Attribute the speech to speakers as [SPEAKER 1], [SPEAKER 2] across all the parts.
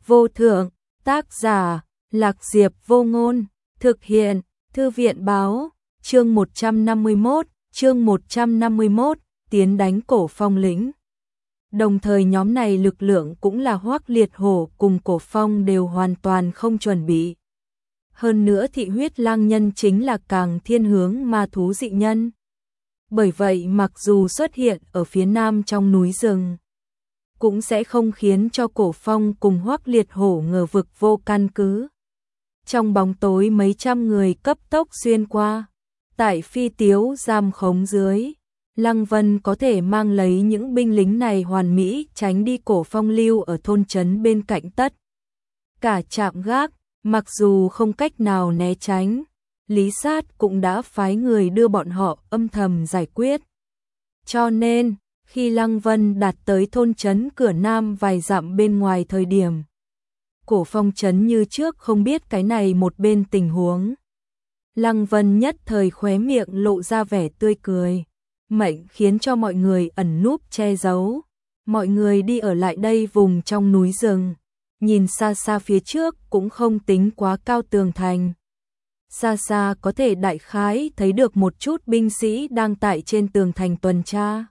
[SPEAKER 1] vô thượng, tác giả, Lạc Diệp Vô Ngôn, thực hiện, Thư viện báo, chương 151, tiến đánh Cổ Phong lĩnh. Đồng thời nhóm này lực lượng cũng là Hoắc Liệt Hổ cùng Cổ Phong đều hoàn toàn không chuẩn bị. Hơn nữa thị huyết lang nhân chính là càng thiên hướng ma thú dị nhân. Bởi vậy mặc dù xuất hiện ở phía nam trong núi rừng, cũng sẽ không khiến cho Cổ Phong cùng Hoắc Liệt Hổ ngờ vực vô căn cứ. Trong bóng tối mấy trăm người cấp tốc xuyên qua, tại phi tiếu giam khống dưới, Lăng Vân có thể mang lấy những binh lính này hoàn mỹ tránh đi Cổ Phong lưu ở thôn trấn bên cạnh tất. Cả trạm gác, mặc dù không cách nào né tránh, Lý Sát cũng đã phái người đưa bọn họ âm thầm giải quyết. Cho nên, khi Lăng Vân đạt tới thôn trấn cửa nam vài dặm bên ngoài thời điểm, Cổ Phong trấn như trước không biết cái này một bên tình huống. Lăng Vân nhất thời khóe miệng lộ ra vẻ tươi cười, mệnh khiến cho mọi người ẩn núp che giấu. Mọi người đi ở lại đây vùng trong núi rừng, nhìn xa xa phía trước cũng không tính quá cao tường thành. Xa xa có thể đại khái thấy được một chút binh sĩ đang tại trên tường thành tuần tra.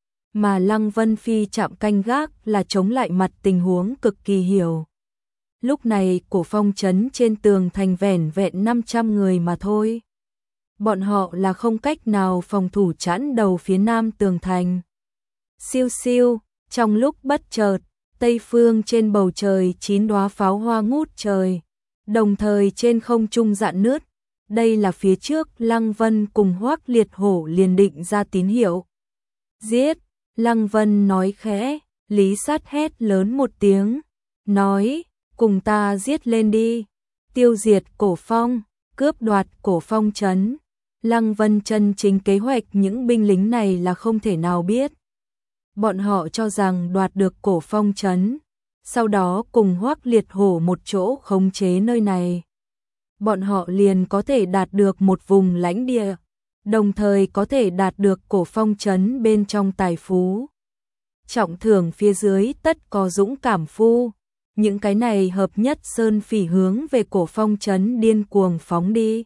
[SPEAKER 1] Mà Lăng Vân phi chạm canh gác là chống lại mặt tình huống cực kỳ hiểu. Lúc này Cổ Phong trấn trên tường thành vẻn vẹn 500 người mà thôi. Bọn họ là không cách nào phòng thủ chắn đầu phía nam tường thành. Siêu siêu, trong lúc bất chợt, tây phương trên bầu trời 9 đóa pháo hoa ngút trời, đồng thời trên không trung rạn nứt. Đây là phía trước Lăng Vân cùng Hoắc Liệt Hổ liền định ra tín hiệu. Giết, Lăng Vân nói khẽ, Lý Sát hét lớn một tiếng, nói, cùng ta giết lên đi, tiêu diệt Cổ Phong, cướp đoạt Cổ Phong trấn. Lăng Vân chân chính kế hoạch những binh lính này là không thể nào biết. Bọn họ cho rằng đoạt được Cổ Phong trấn, sau đó cùng Hoắc Liệt Hổ một chỗ khống chế nơi này. Bọn họ liền có thể đạt được một vùng lãnh địa, đồng thời có thể đạt được Cổ Phong trấn bên trong tài phú. Trọng thưởng phía dưới tất có dũng cảm phu, những cái này hợp nhất sơn phỉ hướng về Cổ Phong trấn điên cuồng phóng đi.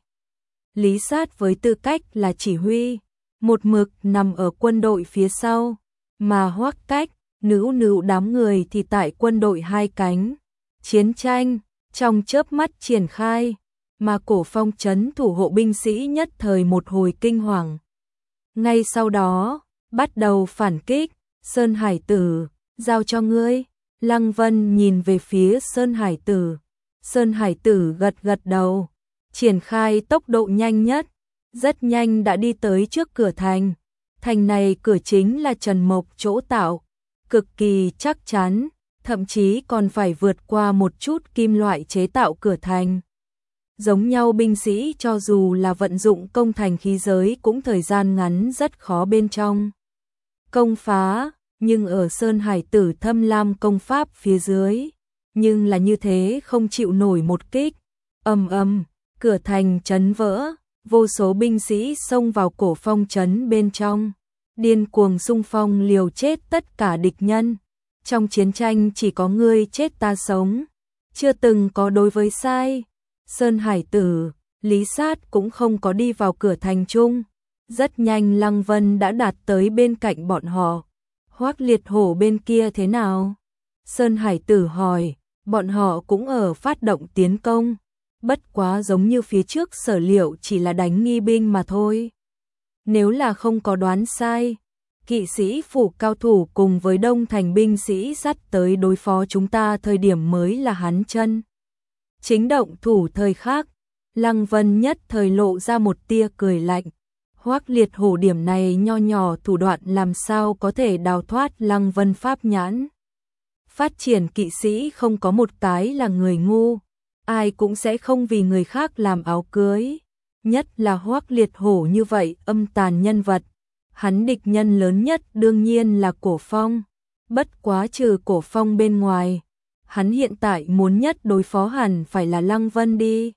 [SPEAKER 1] Lý Sát với tư cách là chỉ huy, một mực nằm ở quân đội phía sau, mà Hoắc Cách, Nữu đám người thì tại quân đội hai cánh. Chiến tranh trong chớp mắt triển khai, mà Cổ Phong trấn thủ hộ binh sĩ nhất thời một hồi kinh hoàng. Ngay sau đó, bắt đầu phản kích. Sơn Hải Tử, giao cho ngươi. Lăng Vân nhìn về phía Sơn Hải Tử. Sơn Hải Tử gật gật đầu, triển khai tốc độ nhanh nhất, rất nhanh đã đi tới trước cửa thành. Thành này cửa chính là Trần Mộc chỗ tạo, cực kỳ chắc chắn, thậm chí còn phải vượt qua một chút kim loại chế tạo cửa thành. Giống nhau binh sĩ cho dù là vận dụng công thành khí giới cũng thời gian ngắn rất khó bên trong công phá, nhưng ở Sơn Hải Tử thâm lam công pháp phía dưới, nhưng là như thế không chịu nổi một kích. Ầm ầm, cửa thành chấn vỡ, vô số binh sĩ xông vào Cổ Phong trấn bên trong, điên cuồng xung phong liều chết tất cả địch nhân. Trong chiến tranh chỉ có ngươi chết ta sống, chưa từng có đối với sai. Sơn Hải Tử, Lý Sát cũng không có đi vào cửa thành chung. Rất nhanh Lăng Vân đã đạt tới bên cạnh bọn họ. Hoắc Liệt Hổ bên kia thế nào? Sơn Hải Tử hỏi. Bọn họ cũng ở phát động tiến công, bất quá giống như phía trước sở liệu chỉ là đánh nghi binh mà thôi. Nếu là không có đoán sai, kỵ sĩ phủ cao thủ cùng với đông thành binh sĩ dắt tới đối phó chúng ta thời điểm mới là hắn chân chính động thủ thời khác. Lăng Vân nhất thời lộ ra một tia cười lạnh. Hoắc Liệt Hổ điểm này nho nhỏ thủ đoạn làm sao có thể đào thoát Lăng Vân pháp nhãn. Phát triển kỵ sĩ không có một cái là người ngu, ai cũng sẽ không vì người khác làm áo cưới. Nhất là Hoắc Liệt Hổ như vậy âm tàn nhân vật, hắn địch nhân lớn nhất đương nhiên là Cổ Phong. Bất quá trừ Cổ Phong bên ngoài, hắn hiện tại muốn nhất đối phó hẳn phải là Lăng Vân đi.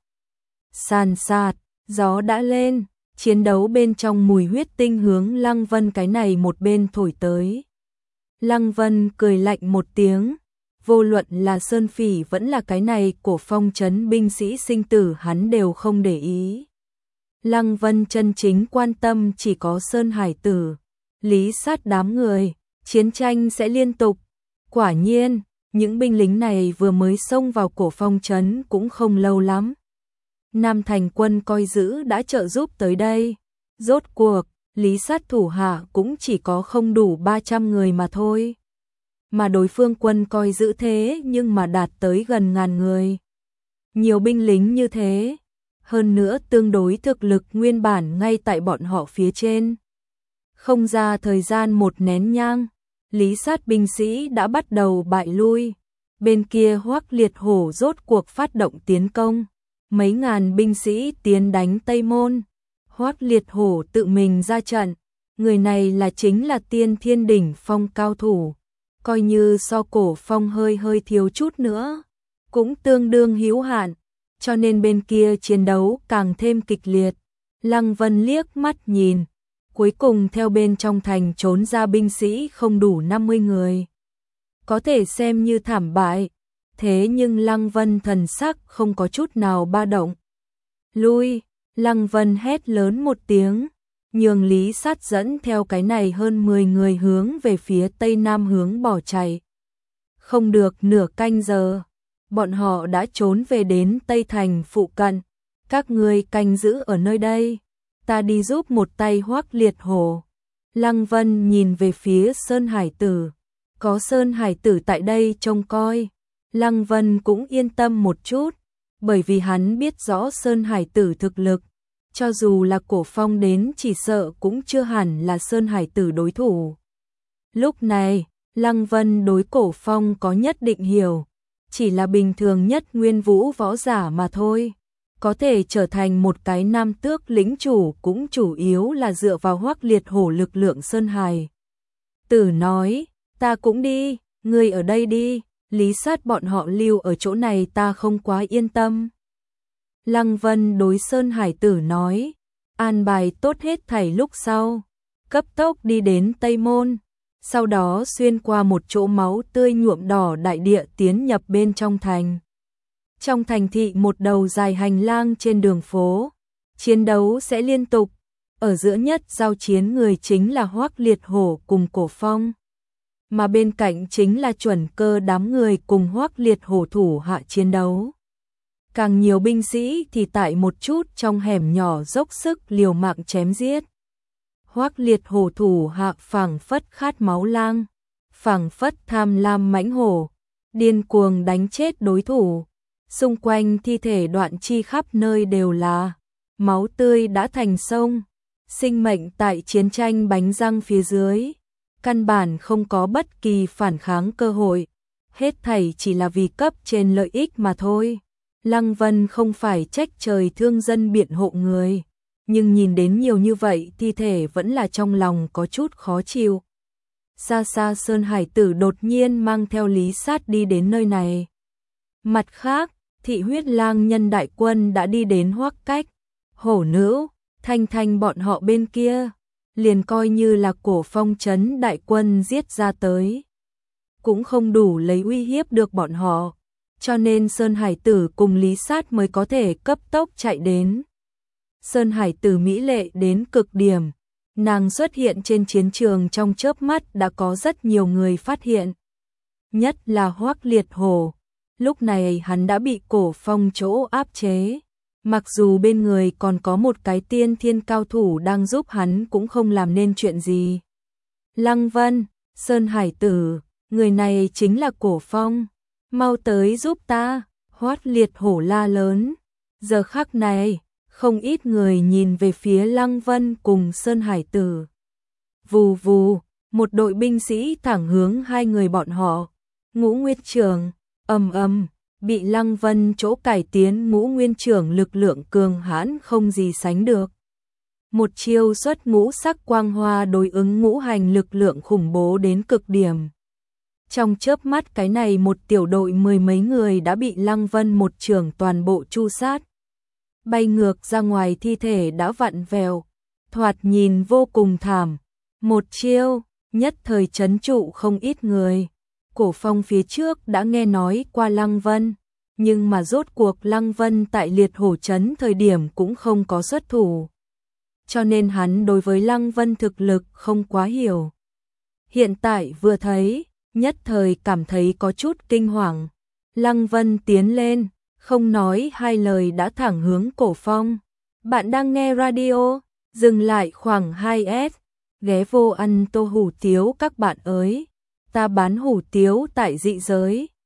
[SPEAKER 1] Sàn sạt, gió đã lên, chiến đấu bên trong mùi huyết tinh hướng Lăng Vân cái này một bên thổi tới. Lăng Vân cười lạnh một tiếng, vô luận là Sơn Phỉ vẫn là cái này Cổ Phong trấn binh sĩ sinh tử hắn đều không để ý. Lăng Vân chân chính quan tâm chỉ có Sơn Hải Tử, Lý Sát đám người, chiến tranh sẽ liên tục. Quả nhiên, những binh lính này vừa mới xông vào Cổ Phong trấn cũng không lâu lắm. Nam Thành quân coi giữ đã trợ giúp tới đây. Rốt cuộc, Lý Sát thủ hạ cũng chỉ có không đủ 300 người mà thôi. Mà đối phương quân coi giữ thế nhưng mà đạt tới gần 1000 người. Nhiều binh lính như thế, hơn nữa tương đối thực lực nguyên bản ngay tại bọn họ phía trên. Không ra thời gian một nén nhang, Lý Sát binh sĩ đã bắt đầu bại lui. Bên kia Hoắc Liệt Hổ rốt cuộc phát động tiến công. Mấy ngàn binh sĩ tiến đánh Tây Môn. Hoắc Liệt Hổ tự mình ra trận. Người này là chính là tiên thiên đỉnh phong cao thủ. Coi như so Cổ Phong hơi thiếu chút nữa, cũng tương đương hữu hạn. Cho nên bên kia chiến đấu càng thêm kịch liệt. Lăng Vân liếc mắt nhìn. Cuối cùng theo bên trong thành trốn ra binh sĩ không đủ 50 người. Có thể xem như thảm bại. Thế nhưng Lăng Vân thần sắc không có chút nào ba động. Lui, Lăng Vân hét lớn một tiếng, nhường Lý Sát dẫn theo cái này hơn 10 người hướng về phía tây nam hướng bỏ chạy. Không được nửa canh giờ, bọn họ đã trốn về đến Tây Thành phụ cận. Các ngươi canh giữ ở nơi đây, ta đi giúp một tay Hoắc Liệt Hổ. Lăng Vân nhìn về phía Sơn Hải Tử, có Sơn Hải Tử tại đây trông coi. Lăng Vân cũng yên tâm một chút, bởi vì hắn biết rõ Sơn Hải Tử thực lực, cho dù là Cổ Phong đến chỉ sợ cũng chưa hẳn là Sơn Hải Tử đối thủ. Lúc này, Lăng Vân đối Cổ Phong có nhất định hiểu, chỉ là bình thường nhất nguyên vũ võ giả mà thôi. Có thể trở thành một cái nam tước lĩnh chủ cũng chủ yếu là dựa vào Hoắc Liệt Hổ lực lượng Sơn Hải Tử nói, ta cũng đi, ngươi ở đây đi. Lý Sát bọn họ lưu ở chỗ này ta không quá yên tâm. Lăng Vân đối Sơn Hải Tử nói, an bài tốt hết thảy lúc sau, cấp tốc đi đến Tây Môn, sau đó xuyên qua một chỗ máu tươi nhuộm đỏ đại địa tiến nhập bên trong thành. Trong thành thị một đầu dài hành lang trên đường phố, chiến đấu sẽ liên tục, ở giữa nhất giao chiến người chính là Hoắc Liệt Hổ cùng Cổ Phong. Mà bên cạnh chính là Chuẩn Cơ đám người cùng Hoắc Liệt Hổ thủ hạ chiến đấu. Càng nhiều binh sĩ thì tại một chút trong hẻm nhỏ dốc sức liều mạng chém giết. Hoắc Liệt Hổ thủ hạ phảng phất khát máu lang, phảng phất tham lam mãnh hổ, điên cuồng đánh chết đối thủ. Xung quanh thi thể đoạn chi khắp nơi đều là máu tươi đã thành sông, sinh mệnh tại chiến tranh bánh răng phía dưới. Căn bản không có bất kỳ phản kháng cơ hội, hết thảy chỉ là vì cấp trên lợi ích mà thôi. Lăng Vân không phải trách trời thương dân biện hộ người, nhưng nhìn đến nhiều như vậy thi thể vẫn là trong lòng có chút khó chịu. Xa xa Sơn Hải Tử đột nhiên mang theo Lý Sát đi đến nơi này. Mặt khác, thị huyết lang nhân đại quân đã đi đến Hoắc Cách, Hổ Nữ, Thanh Thanh bọn họ bên kia. Liền coi như là Cổ Phong trấn đại quân giết ra tới, cũng không đủ lấy uy hiếp được bọn họ, cho nên Sơn Hải Tử cùng Lý Sát mới có thể cấp tốc chạy đến. Sơn Hải Tử mỹ lệ đến cực điểm, nàng xuất hiện trên chiến trường trong chớp mắt đã có rất nhiều người phát hiện. Nhất là Hoắc Liệt Hổ, lúc này hắn đã bị Cổ Phong chỗ áp chế. Mặc dù bên người còn có một cái tiên thiên cao thủ đang giúp hắn cũng không làm nên chuyện gì. Lăng Vân, Sơn Hải Tử, người này chính là Cổ Phong. Mau tới giúp ta, Hoắc Liệt Hổ la lớn. Giờ khắc này, không ít người nhìn về phía Lăng Vân cùng Sơn Hải Tử. Vù vù, một đội binh sĩ thẳng hướng hai người bọn họ. Ngũ Nguyệt Trường, ầm ầm. Bị Lăng Vân chỗ cải tiến Ngũ Nguyên Trưởng lực lượng cường hãn không gì sánh được. Một chiêu xuất ngũ sắc quang hoa đối ứng ngũ hành lực lượng khủng bố đến cực điểm. Trong chớp mắt cái này một tiểu đội 10 mấy người đã bị Lăng Vân một trường toàn bộ tru sát. Bay ngược ra ngoài thi thể đã vặn vẹo, thoạt nhìn vô cùng thảm. Một chiêu, nhất thời trấn trụ không ít người. Cổ Phong phía trước đã nghe nói qua Lăng Vân, nhưng mà rốt cuộc Lăng Vân tại Liệt Hổ Trấn thời điểm cũng không có xuất thủ. Cho nên hắn đối với Lăng Vân thực lực không quá hiểu. Hiện tại vừa thấy, nhất thời cảm thấy có chút kinh hoàng. Lăng Vân tiến lên, không nói hai lời đã thẳng hướng Cổ Phong. Bạn đang nghe radio, dừng lại khoảng 2S, ghé vô ăn tô hủ tiếu các bạn ơi. Ta bán hủ tiếu tại dị giới.